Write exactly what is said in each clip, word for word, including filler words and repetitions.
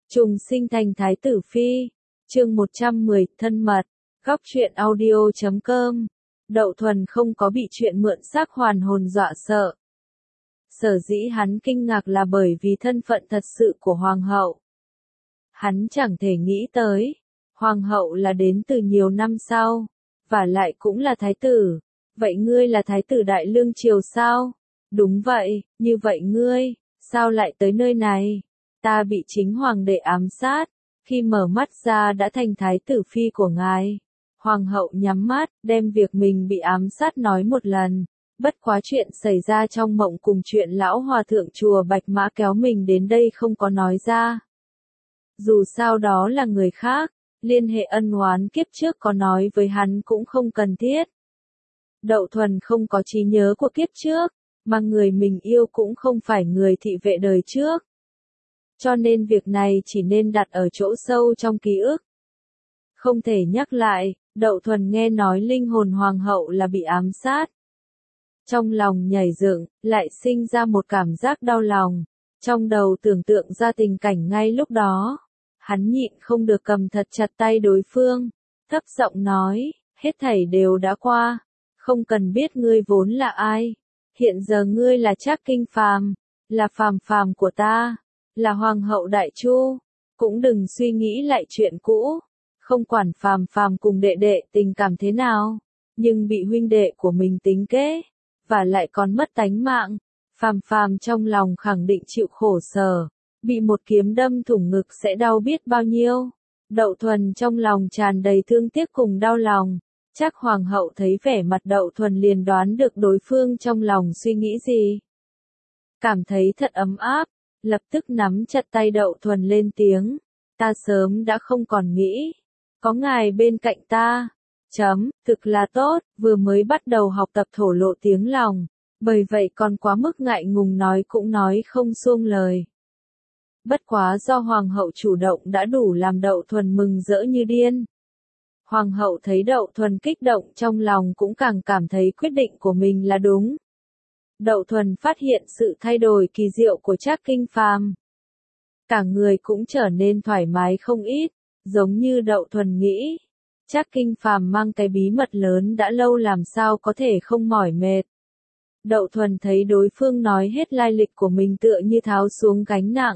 Trùng sinh thành Thái tử Phi. Chương một trăm mười, thân mật. Góc truyện audio chấm com. Đậu Thuần không có bị chuyện mượn xác hoàn hồn dọa sợ. Sở dĩ hắn kinh ngạc là bởi vì thân phận thật sự của hoàng hậu. Hắn chẳng thể nghĩ tới, hoàng hậu là đến từ nhiều năm sau, và lại cũng là thái tử. Vậy ngươi là thái tử Đại Lương Triều sao? Đúng vậy, như vậy ngươi, sao lại tới nơi này? Ta bị chính hoàng đệ ám sát, khi mở mắt ra đã thành thái tử phi của ngài. Hoàng hậu nhắm mắt, đem việc mình bị ám sát nói một lần. Bất quá chuyện xảy ra trong mộng cùng chuyện lão hòa thượng chùa Bạch Mã kéo mình đến đây không có nói ra. Dù sao đó là người khác, liên hệ ân oán kiếp trước có nói với hắn cũng không cần thiết. Đậu Thuần không có trí nhớ của kiếp trước, mà người mình yêu cũng không phải người thị vệ đời trước. Cho nên việc này chỉ nên đặt ở chỗ sâu trong ký ức. Không thể nhắc lại, Đậu Thuần nghe nói linh hồn hoàng hậu là bị ám sát. Trong lòng nhảy dựng, lại sinh ra một cảm giác đau lòng. Trong đầu tưởng tượng ra tình cảnh ngay lúc đó. Hắn nhịn không được cầm thật chặt tay đối phương. Thấp giọng nói, hết thảy đều đã qua. Không cần biết ngươi vốn là ai. Hiện giờ ngươi là Trác Kinh Phàm, là phàm phàm của ta, là hoàng hậu Đại Chu. Cũng đừng suy nghĩ lại chuyện cũ. Không quản phàm phàm cùng đệ đệ tình cảm thế nào, nhưng bị huynh đệ của mình tính kế, và lại còn mất tánh mạng. Phàm phàm trong lòng khẳng định chịu khổ sở, bị một kiếm đâm thủng ngực sẽ đau biết bao nhiêu. Đậu Thuần trong lòng tràn đầy thương tiếc cùng đau lòng. Chắc hoàng hậu thấy vẻ mặt Đậu Thuần liền đoán được đối phương trong lòng suy nghĩ gì. Cảm thấy thật ấm áp, lập tức nắm chặt tay Đậu Thuần lên tiếng. Ta sớm đã không còn nghĩ. Có ngài bên cạnh ta. Chấm, thực là tốt, vừa mới bắt đầu học tập thổ lộ tiếng lòng. Bởi vậy còn quá mức ngại ngùng nói cũng nói không xuông lời. Bất quá do hoàng hậu chủ động đã đủ làm Đậu Thuần mừng rỡ như điên. Hoàng hậu thấy Đậu Thuần kích động trong lòng cũng càng cảm thấy quyết định của mình là đúng. Đậu Thuần phát hiện sự thay đổi kỳ diệu của Trác Kinh Phàm. Cả người cũng trở nên thoải mái không ít, giống như Đậu Thuần nghĩ. Trác Kinh Phàm mang cái bí mật lớn đã lâu làm sao có thể không mỏi mệt. Đậu Thuần thấy đối phương nói hết lai lịch của mình tựa như tháo xuống gánh nặng.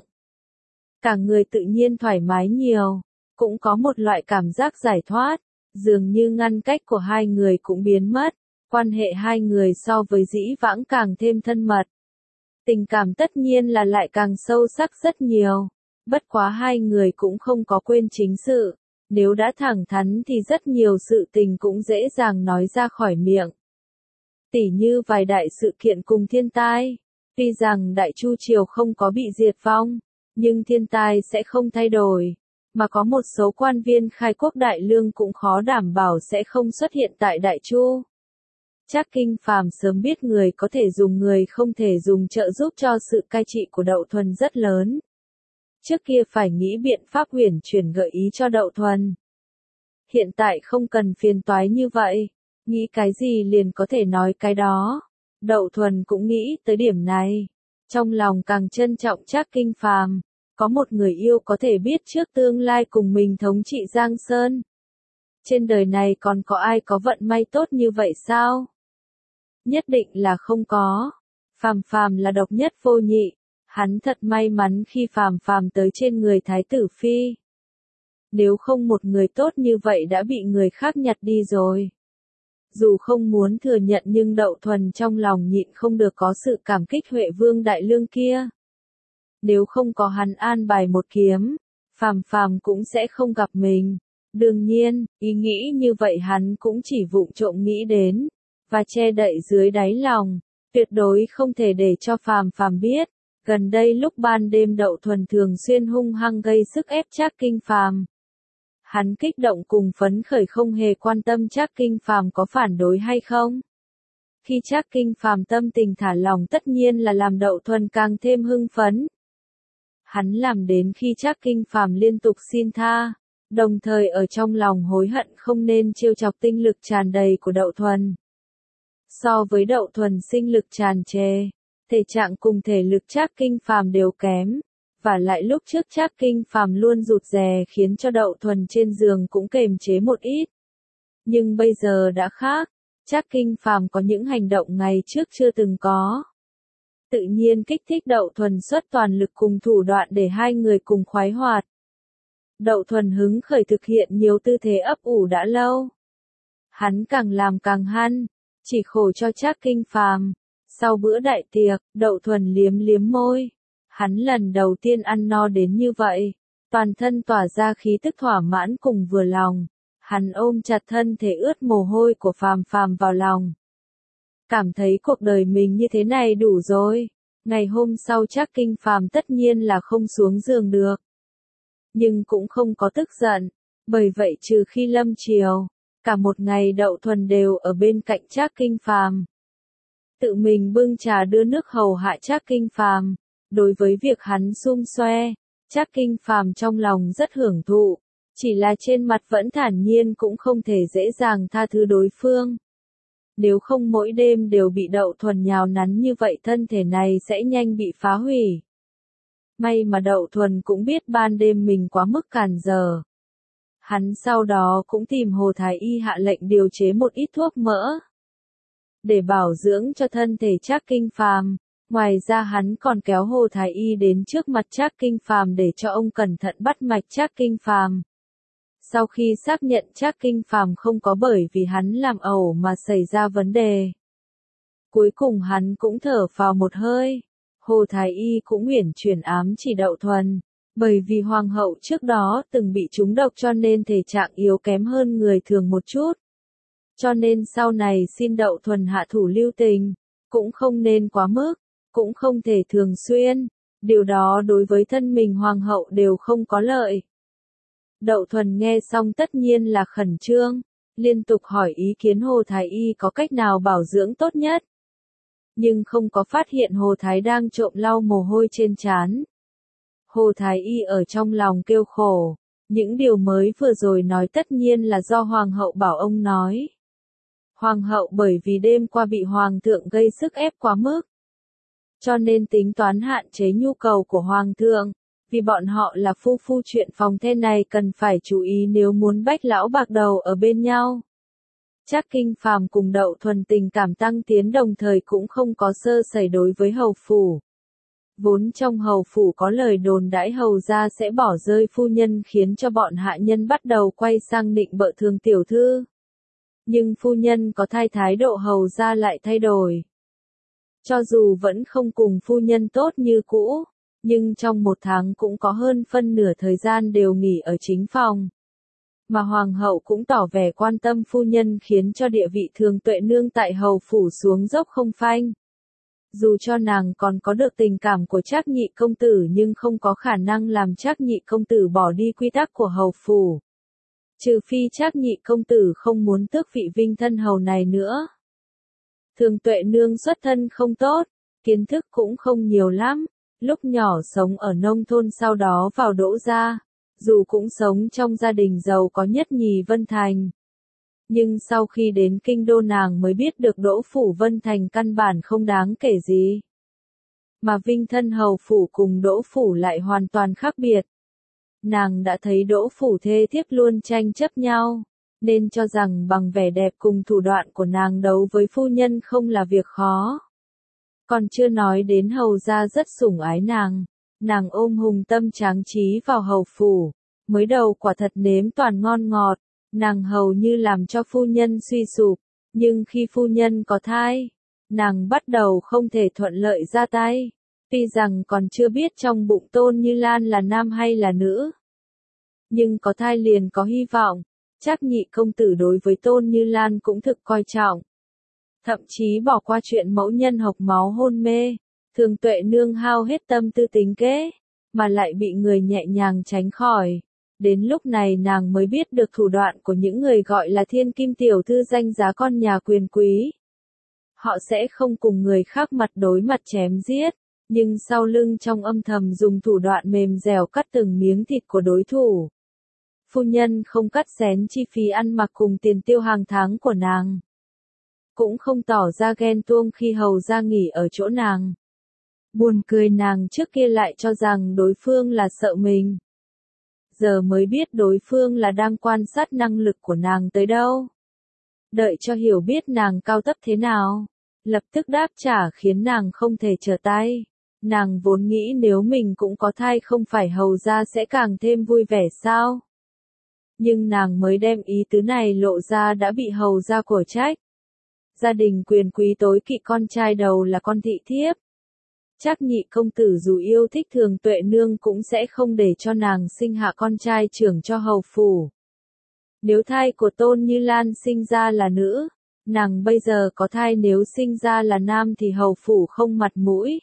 Cả người tự nhiên thoải mái nhiều, cũng có một loại cảm giác giải thoát, dường như ngăn cách của hai người cũng biến mất, quan hệ hai người so với dĩ vãng càng thêm thân mật. Tình cảm tất nhiên là lại càng sâu sắc rất nhiều, bất quá hai người cũng không có quên chính sự, nếu đã thẳng thắn thì rất nhiều sự tình cũng dễ dàng nói ra khỏi miệng. Tỉ như vài đại sự kiện cùng thiên tai, tuy rằng Đại Chu Triều không có bị diệt vong, nhưng thiên tai sẽ không thay đổi, mà có một số quan viên khai quốc đại lương cũng khó đảm bảo sẽ không xuất hiện tại Đại Chu. Trác Kinh Phàm sớm biết người có thể dùng người không thể dùng trợ giúp cho sự cai trị của Đậu Thuần rất lớn. Trước kia phải nghĩ biện pháp huyền chuyển gợi ý cho Đậu Thuần. Hiện tại không cần phiền toái như vậy, nghĩ cái gì liền có thể nói cái đó. Đậu Thuần cũng nghĩ tới điểm này. Trong lòng càng trân trọng Trác Kinh Phàm, có một người yêu có thể biết trước tương lai cùng mình thống trị Giang Sơn. Trên đời này còn có ai có vận may tốt như vậy sao? Nhất định là không có. Phàm phàm là độc nhất vô nhị, hắn thật may mắn khi phàm phàm tới trên người Thái tử Phi. Nếu không một người tốt như vậy đã bị người khác nhặt đi rồi. Dù không muốn thừa nhận nhưng Đậu Thuần trong lòng nhịn không được có sự cảm kích Huệ Vương Đại Lương kia. Nếu không có hắn an bài một kiếm, phàm phàm cũng sẽ không gặp mình. Đương nhiên, ý nghĩ như vậy hắn cũng chỉ vụng trộm nghĩ đến, và che đậy dưới đáy lòng, tuyệt đối không thể để cho phàm phàm biết. Gần đây lúc ban đêm Đậu Thuần thường xuyên hung hăng gây sức ép Trác Kinh Phàm. Hắn kích động cùng phấn khởi không hề quan tâm Trác Kinh Phàm có phản đối hay không. Khi Trác Kinh Phàm tâm tình thả lỏng tất nhiên là làm Đậu Thuần càng thêm hưng phấn. Hắn làm đến khi Trác Kinh Phàm liên tục xin tha, đồng thời ở trong lòng hối hận không nên trêu chọc tinh lực tràn đầy của Đậu Thuần. So với Đậu Thuần sinh lực tràn trề, thể trạng cùng thể lực Trác Kinh Phàm đều kém, Và lại lúc trước Trác Kinh Phàm luôn rụt rè khiến cho Đậu Thuần trên giường cũng kềm chế một ít. Nhưng bây giờ đã khác, Trác Kinh Phàm có những hành động ngày trước chưa từng có. Tự nhiên kích thích Đậu Thuần xuất toàn lực cùng thủ đoạn để hai người cùng khoái hoạt. Đậu Thuần hứng khởi thực hiện nhiều tư thế ấp ủ đã lâu. Hắn càng làm càng hăng, chỉ khổ cho Trác Kinh Phàm. Sau bữa đại tiệc, Đậu Thuần liếm liếm môi. Hắn lần đầu tiên ăn no đến như vậy, toàn thân tỏa ra khí tức thỏa mãn cùng vừa lòng. Hắn ôm chặt thân thể ướt mồ hôi của Phàm Phàm vào lòng. Cảm thấy cuộc đời mình như thế này đủ rồi. Ngày hôm sau Trác Kinh Phàm tất nhiên là không xuống giường được. Nhưng cũng không có tức giận, bởi vậy trừ khi lâm chiều, cả một ngày Đậu Thuần đều ở bên cạnh Trác Kinh Phàm. Tự mình bưng trà đưa nước hầu hạ Trác Kinh Phàm. Đối với việc hắn xum xoe, Trác Kinh Phàm trong lòng rất hưởng thụ, chỉ là trên mặt vẫn thản nhiên cũng không thể dễ dàng tha thứ đối phương. Nếu không mỗi đêm đều bị Đậu Thuần nhào nắn như vậy thân thể này sẽ nhanh bị phá hủy. May mà Đậu Thuần cũng biết ban đêm mình quá mức càn giờ. Hắn sau đó cũng tìm Hồ Thái Y hạ lệnh điều chế một ít thuốc mỡ để bảo dưỡng cho thân thể Trác Kinh Phàm. Ngoài ra hắn còn kéo Hồ Thái Y đến trước mặt Trác Kinh Phàm để cho ông cẩn thận bắt mạch Trác Kinh Phàm. Sau khi xác nhận Trác Kinh Phàm không có bởi vì hắn làm ẩu mà xảy ra vấn đề, cuối cùng hắn cũng thở phào một hơi. Hồ Thái Y cũng uyển chuyển ám chỉ Đậu Thuần, bởi vì hoàng hậu trước đó từng bị trúng độc cho nên thể trạng yếu kém hơn người thường một chút. Cho nên sau này xin Đậu Thuần hạ thủ lưu tình, cũng không nên quá mức, cũng không thể thường xuyên, điều đó đối với thân mình hoàng hậu đều không có lợi. Đậu Thuần nghe xong tất nhiên là khẩn trương, liên tục hỏi ý kiến Hồ Thái Y có cách nào bảo dưỡng tốt nhất. Nhưng không có phát hiện Hồ Thái đang trộm lau mồ hôi trên trán. Hồ Thái Y ở trong lòng kêu khổ, những điều mới vừa rồi nói tất nhiên là do hoàng hậu bảo ông nói. Hoàng hậu bởi vì đêm qua bị hoàng thượng gây sức ép quá mức, cho nên tính toán hạn chế nhu cầu của hoàng thượng, vì bọn họ là phu phu chuyện phòng the này cần phải chú ý nếu muốn bách lão bạc đầu ở bên nhau. Trác Kinh Phàm cùng Đậu Thuần tình cảm tăng tiến đồng thời cũng không có sơ sẩy đối với hầu phủ. Vốn trong hầu phủ có lời đồn đãi hầu gia sẽ bỏ rơi phu nhân khiến cho bọn hạ nhân bắt đầu quay sang nịnh bợ thường tiểu thư. Nhưng phu nhân có thay thái độ hầu gia lại thay đổi. Cho dù vẫn không cùng phu nhân tốt như cũ, nhưng trong một tháng cũng có hơn phân nửa thời gian đều nghỉ ở chính phòng. Mà hoàng hậu cũng tỏ vẻ quan tâm phu nhân khiến cho địa vị Thường Tuệ nương tại hầu phủ xuống dốc không phanh. Dù cho nàng còn có được tình cảm của Trác Nhị công tử nhưng không có khả năng làm Trác Nhị công tử bỏ đi quy tắc của hầu phủ. Trừ phi Trác Nhị công tử không muốn tước vị vinh thân hầu này nữa. Thường Tuệ nương xuất thân không tốt, kiến thức cũng không nhiều lắm, lúc nhỏ sống ở nông thôn sau đó vào Đỗ gia, dù cũng sống trong gia đình giàu có nhất nhì Vân Thành. Nhưng sau khi đến kinh đô nàng mới biết được Đỗ phủ Vân Thành căn bản không đáng kể gì. Mà vinh thân hầu phủ cùng Đỗ phủ lại hoàn toàn khác biệt. Nàng đã thấy Đỗ phủ thê thiếp luôn tranh chấp nhau, nên cho rằng bằng vẻ đẹp cùng thủ đoạn của nàng đấu với phu nhân không là việc khó. Còn chưa nói đến hầu gia rất sủng ái nàng, nàng ôm hùng tâm tráng trí vào hầu phủ, mới đầu quả thật nếm toàn ngon ngọt, nàng hầu như làm cho phu nhân suy sụp, nhưng khi phu nhân có thai, nàng bắt đầu không thể thuận lợi ra tay, tuy rằng còn chưa biết trong bụng Tôn Như Lan là nam hay là nữ. Nhưng có thai liền có hy vọng, Trác Nhị công tử đối với Tôn Như Lan cũng thực coi trọng. Thậm chí bỏ qua chuyện mẫu nhân hộc máu hôn mê, Thường Tuệ nương hao hết tâm tư tính kế, mà lại bị người nhẹ nhàng tránh khỏi. Đến lúc này nàng mới biết được thủ đoạn của những người gọi là thiên kim tiểu thư danh giá con nhà quyền quý. Họ sẽ không cùng người khác mặt đối mặt chém giết, nhưng sau lưng trong âm thầm dùng thủ đoạn mềm dẻo cắt từng miếng thịt của đối thủ. Phu nhân không cắt xén chi phí ăn mặc cùng tiền tiêu hàng tháng của nàng. Cũng không tỏ ra ghen tuông khi hầu gia nghỉ ở chỗ nàng. Buồn cười nàng trước kia lại cho rằng đối phương là sợ mình. Giờ mới biết đối phương là đang quan sát năng lực của nàng tới đâu. Đợi cho hiểu biết nàng cao thấp thế nào. Lập tức đáp trả khiến nàng không thể trở tay. Nàng vốn nghĩ nếu mình cũng có thai không phải hầu ra sẽ càng thêm vui vẻ sao. Nhưng nàng mới đem ý tứ này lộ ra đã bị hầu ra của trách. Gia đình quyền quý tối kỵ con trai đầu là con thị thiếp. Trác nhị công tử dù yêu thích Thường Tuệ Nương cũng sẽ không để cho nàng sinh hạ con trai trưởng cho hầu phủ. Nếu thai của Tôn Như Lan sinh ra là nữ, nàng bây giờ có thai nếu sinh ra là nam thì hầu phủ không mặt mũi.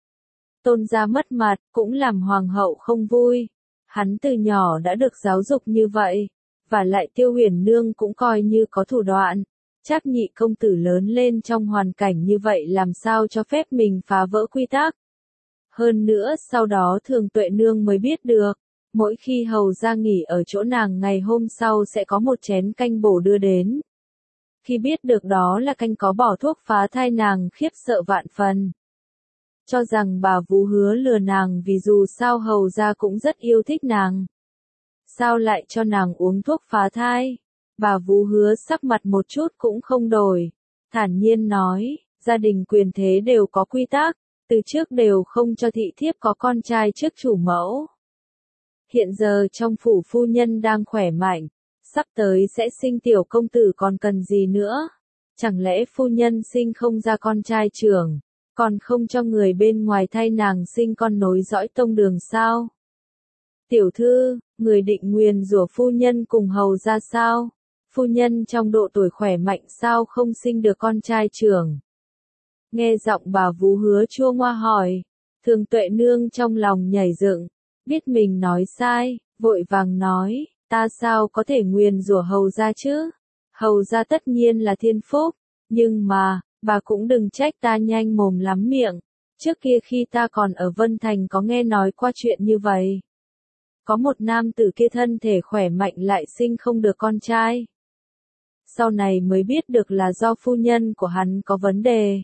Tôn gia mất mặt, cũng làm hoàng hậu không vui. Hắn từ nhỏ đã được giáo dục như vậy, và lại Tiêu Huyền Nương cũng coi như có thủ đoạn. Trác nhị công tử lớn lên trong hoàn cảnh như vậy làm sao cho phép mình phá vỡ quy tắc. Hơn nữa sau đó Thường Tuệ Nương mới biết được, mỗi khi hầu ra nghỉ ở chỗ nàng ngày hôm sau sẽ có một chén canh bổ đưa đến. Khi biết được đó là canh có bỏ thuốc phá thai nàng khiếp sợ vạn phần. Cho rằng bà Vú Hứa lừa nàng vì dù sao hầu ra cũng rất yêu thích nàng. Sao lại cho nàng uống thuốc phá thai? Bà Vú Hứa sắc mặt một chút cũng không đổi. Thản nhiên nói, gia đình quyền thế đều có quy tắc, từ trước đều không cho thị thiếp có con trai trước chủ mẫu. Hiện giờ trong phủ phu nhân đang khỏe mạnh, sắp tới sẽ sinh tiểu công tử còn cần gì nữa? Chẳng lẽ phu nhân sinh không ra con trai trưởng, còn không cho người bên ngoài thay nàng sinh con nối dõi tông đường sao? Tiểu thư, người định nguyền rủa phu nhân cùng hầu ra sao? Phu nhân trong độ tuổi khỏe mạnh sao không sinh được con trai trưởng? Nghe giọng bà Vú Hứa chua ngoa hỏi, Thường Tuệ Nương trong lòng nhảy dựng, biết mình nói sai, vội vàng nói, ta sao có thể nguyền rủa hầu ra chứ? Hầu ra tất nhiên là thiên phúc, nhưng mà, bà cũng đừng trách ta nhanh mồm lắm miệng, trước kia khi ta còn ở Vân Thành có nghe nói qua chuyện như vậy. Có một nam tử kia thân thể khỏe mạnh lại sinh không được con trai. Sau này mới biết được là do phu nhân của hắn có vấn đề.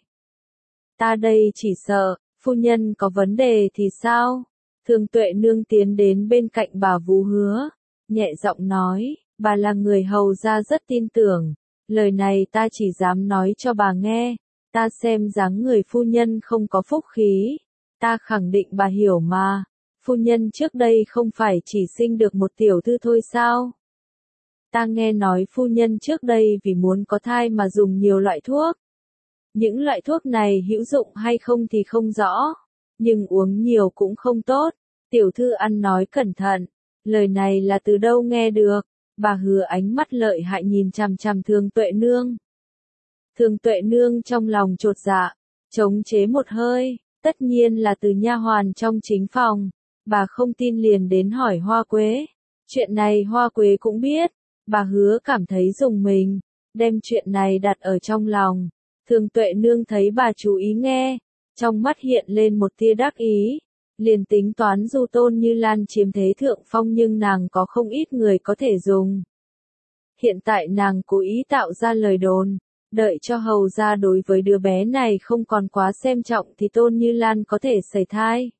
Ta đây chỉ sợ, phu nhân có vấn đề thì sao? Thường Tuệ Nương tiến đến bên cạnh bà Vú Hứa, nhẹ giọng nói, bà là người hầu ra rất tin tưởng, lời này ta chỉ dám nói cho bà nghe, ta xem dáng người phu nhân không có phúc khí, ta khẳng định bà hiểu mà, phu nhân trước đây không phải chỉ sinh được một tiểu thư thôi sao? Ta nghe nói phu nhân trước đây vì muốn có thai mà dùng nhiều loại thuốc. Những loại thuốc này hữu dụng hay không thì không rõ, nhưng uống nhiều cũng không tốt. Tiểu thư ăn nói cẩn thận, lời này là từ đâu nghe được? Bà Hứa ánh mắt lợi hại nhìn chằm chằm Thường Tuệ Nương. Thường Tuệ Nương trong lòng chột dạ, chống chế một hơi, tất nhiên là từ nha hoàn trong chính phòng. Bà không tin liền đến hỏi Hoa Quế. Chuyện này Hoa Quế cũng biết. Bà Hứa cảm thấy rùng mình, đem chuyện này đặt ở trong lòng. Thường Tuệ Nương thấy bà chú ý nghe, trong mắt hiện lên một tia đắc ý, liền tính toán dù Tôn Như Lan chiếm thế thượng phong nhưng nàng có không ít người có thể dùng. Hiện tại nàng cố ý tạo ra lời đồn, đợi cho hầu ra đối với đứa bé này không còn quá xem trọng thì Tôn Như Lan có thể sẩy thai.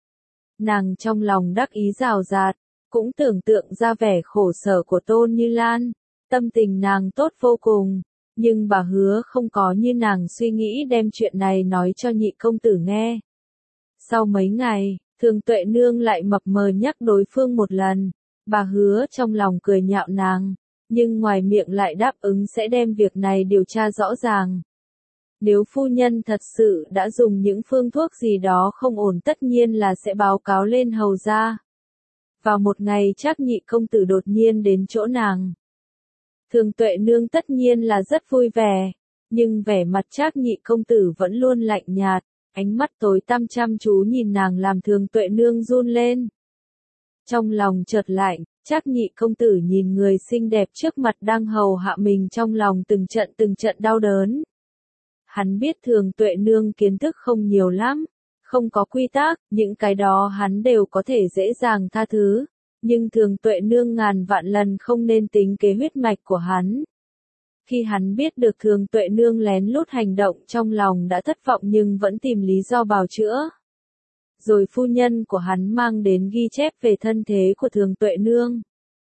Nàng trong lòng đắc ý rào rạt, cũng tưởng tượng ra vẻ khổ sở của Tôn Như Lan, tâm tình nàng tốt vô cùng. Nhưng bà Hứa không có như nàng suy nghĩ đem chuyện này nói cho nhị công tử nghe. Sau mấy ngày, Thường Tuệ Nương lại mập mờ nhắc đối phương một lần. Bà Hứa trong lòng cười nhạo nàng, nhưng ngoài miệng lại đáp ứng sẽ đem việc này điều tra rõ ràng. Nếu phu nhân thật sự đã dùng những phương thuốc gì đó không ổn tất nhiên là sẽ báo cáo lên hầu ra. Vào một ngày Trác nhị công tử đột nhiên đến chỗ nàng. Thường Tuệ Nương tất nhiên là rất vui vẻ, nhưng vẻ mặt Trác nhị công tử vẫn luôn lạnh nhạt, ánh mắt tối tăm chăm chú nhìn nàng làm Thường Tuệ Nương run lên. Trong lòng chợt lạnh, Trác nhị công tử nhìn người xinh đẹp trước mặt đang hầu hạ mình trong lòng từng trận từng trận đau đớn. Hắn biết Thường Tuệ Nương kiến thức không nhiều lắm, không có quy tắc, những cái đó hắn đều có thể dễ dàng tha thứ. Nhưng Thường Tuệ Nương ngàn vạn lần không nên tính kế huyết mạch của hắn. Khi hắn biết được Thường Tuệ Nương lén lút hành động trong lòng đã thất vọng nhưng vẫn tìm lý do bào chữa. rồi phu nhân của hắn mang đến ghi chép về thân thế của Thường Tuệ Nương.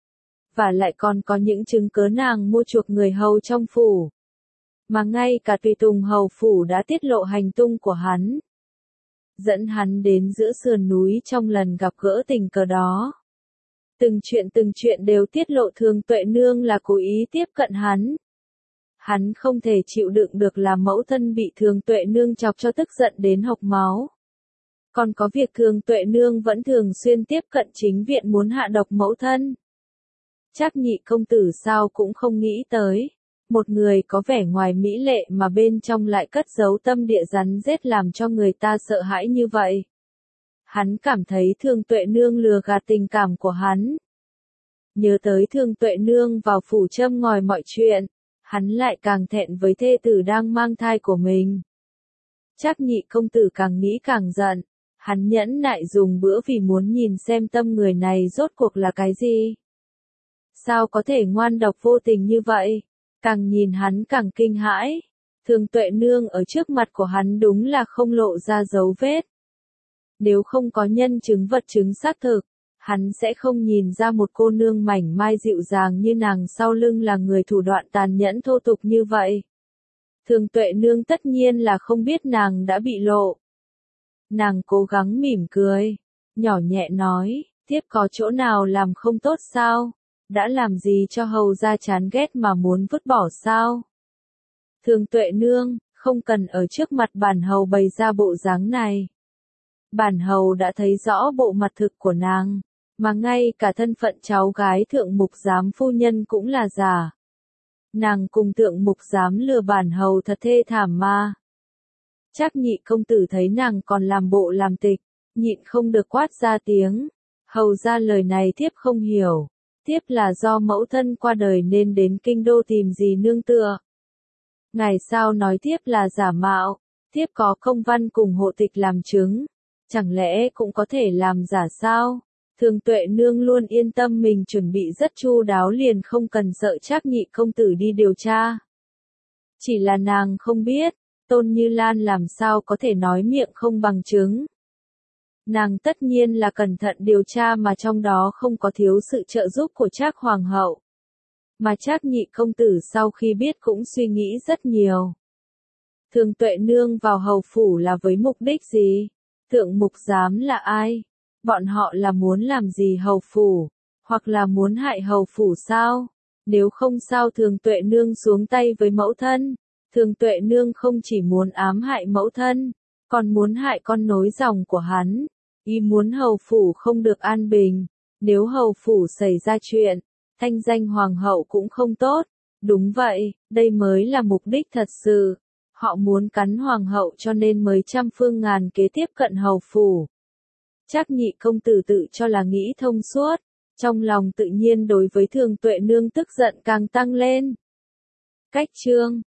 Và lại còn có những chứng cớ nàng mua chuộc người hầu trong phủ. Mà ngay cả tùy tùng hầu phủ đã tiết lộ hành tung của hắn. Dẫn hắn đến giữa sườn núi trong lần gặp gỡ tình cờ đó. Từng chuyện từng chuyện đều tiết lộ Thường Tuệ Nương là cố ý tiếp cận hắn. Hắn không thể chịu đựng được làm mẫu thân bị Thường Tuệ Nương chọc cho tức giận đến hộc máu. Còn có việc Thường Tuệ Nương vẫn thường xuyên tiếp cận chính viện muốn hạ độc mẫu thân. Trác Nhị công tử sao cũng không nghĩ tới. Một người có vẻ ngoài mỹ lệ mà bên trong lại cất giấu tâm địa rắn rết làm cho người ta sợ hãi như vậy. Hắn cảm thấy Thường Tuệ Nương lừa gạt tình cảm của hắn. Nhớ tới Thường Tuệ Nương vào phủ châm ngòi mọi chuyện, hắn lại càng thẹn với thê tử đang mang thai của mình. Trác Nhị công tử càng nghĩ càng giận, hắn nhẫn nại dùng bữa vì muốn nhìn xem tâm người này rốt cuộc là cái gì. Sao có thể ngoan độc vô tình như vậy? Càng nhìn hắn càng kinh hãi. Thường Tuệ Nương ở trước mặt của hắn đúng là không lộ ra dấu vết. Nếu không có nhân chứng vật chứng xác thực, hắn sẽ không nhìn ra một cô nương mảnh mai dịu dàng như nàng sau lưng là người thủ đoạn tàn nhẫn thô tục như vậy. Thường Tuệ Nương tất nhiên là không biết nàng đã bị lộ. Nàng cố gắng mỉm cười, nhỏ nhẹ nói, tiếp có chỗ nào làm không tốt sao? Đã làm gì cho hầu gia chán ghét mà muốn vứt bỏ sao? Thường Tuệ Nương, không cần ở trước mặt bản hầu bày ra bộ dáng này. Bản hầu đã thấy rõ bộ mặt thực của nàng, mà ngay cả thân phận cháu gái thượng mục giám phu nhân cũng là giả. Nàng cùng thượng mục giám lừa bản hầu thật thê thảm mà. Trác Nhị công tử thấy nàng còn làm bộ làm tịch, nhịn không được quát ra tiếng. Hầu ra lời này thiếp không hiểu. Thiếp là do mẫu thân qua đời nên đến kinh đô tìm gì nương tựa. Ngài sao nói thiếp là giả mạo, thiếp có công văn cùng hộ tịch làm chứng, chẳng lẽ cũng có thể làm giả sao? Thường Tuệ Nương luôn yên tâm mình chuẩn bị rất chu đáo liền không cần sợ Trác Nhị công tử đi điều tra. Chỉ là nàng không biết, Tôn Như Lan làm sao có thể nói miệng không bằng chứng. Nàng tất nhiên là cẩn thận điều tra mà trong đó không có thiếu sự trợ giúp của Trác Hoàng hậu. Mà Trác Nhị công tử sau khi biết cũng suy nghĩ rất nhiều. Thường Tuệ Nương vào hầu phủ là với mục đích gì? Thượng mục giám là ai? Bọn họ là muốn làm gì hầu phủ? Hoặc là muốn hại hầu phủ sao? Nếu không sao Thường Tuệ Nương xuống tay với mẫu thân? Thường Tuệ Nương không chỉ muốn ám hại mẫu thân, còn muốn hại con nối dòng của hắn. Y muốn hầu phủ không được an bình. Nếu hầu phủ xảy ra chuyện, thanh danh hoàng hậu cũng không tốt. Đúng vậy, đây mới là mục đích thật sự. Họ muốn cắn hoàng hậu cho nên mới trăm phương ngàn kế tiếp cận hầu phủ. Trác Nhị công tử tự cho là nghĩ thông suốt, trong lòng tự nhiên đối với Thường Tuệ Nương tức giận càng tăng lên. Cách chương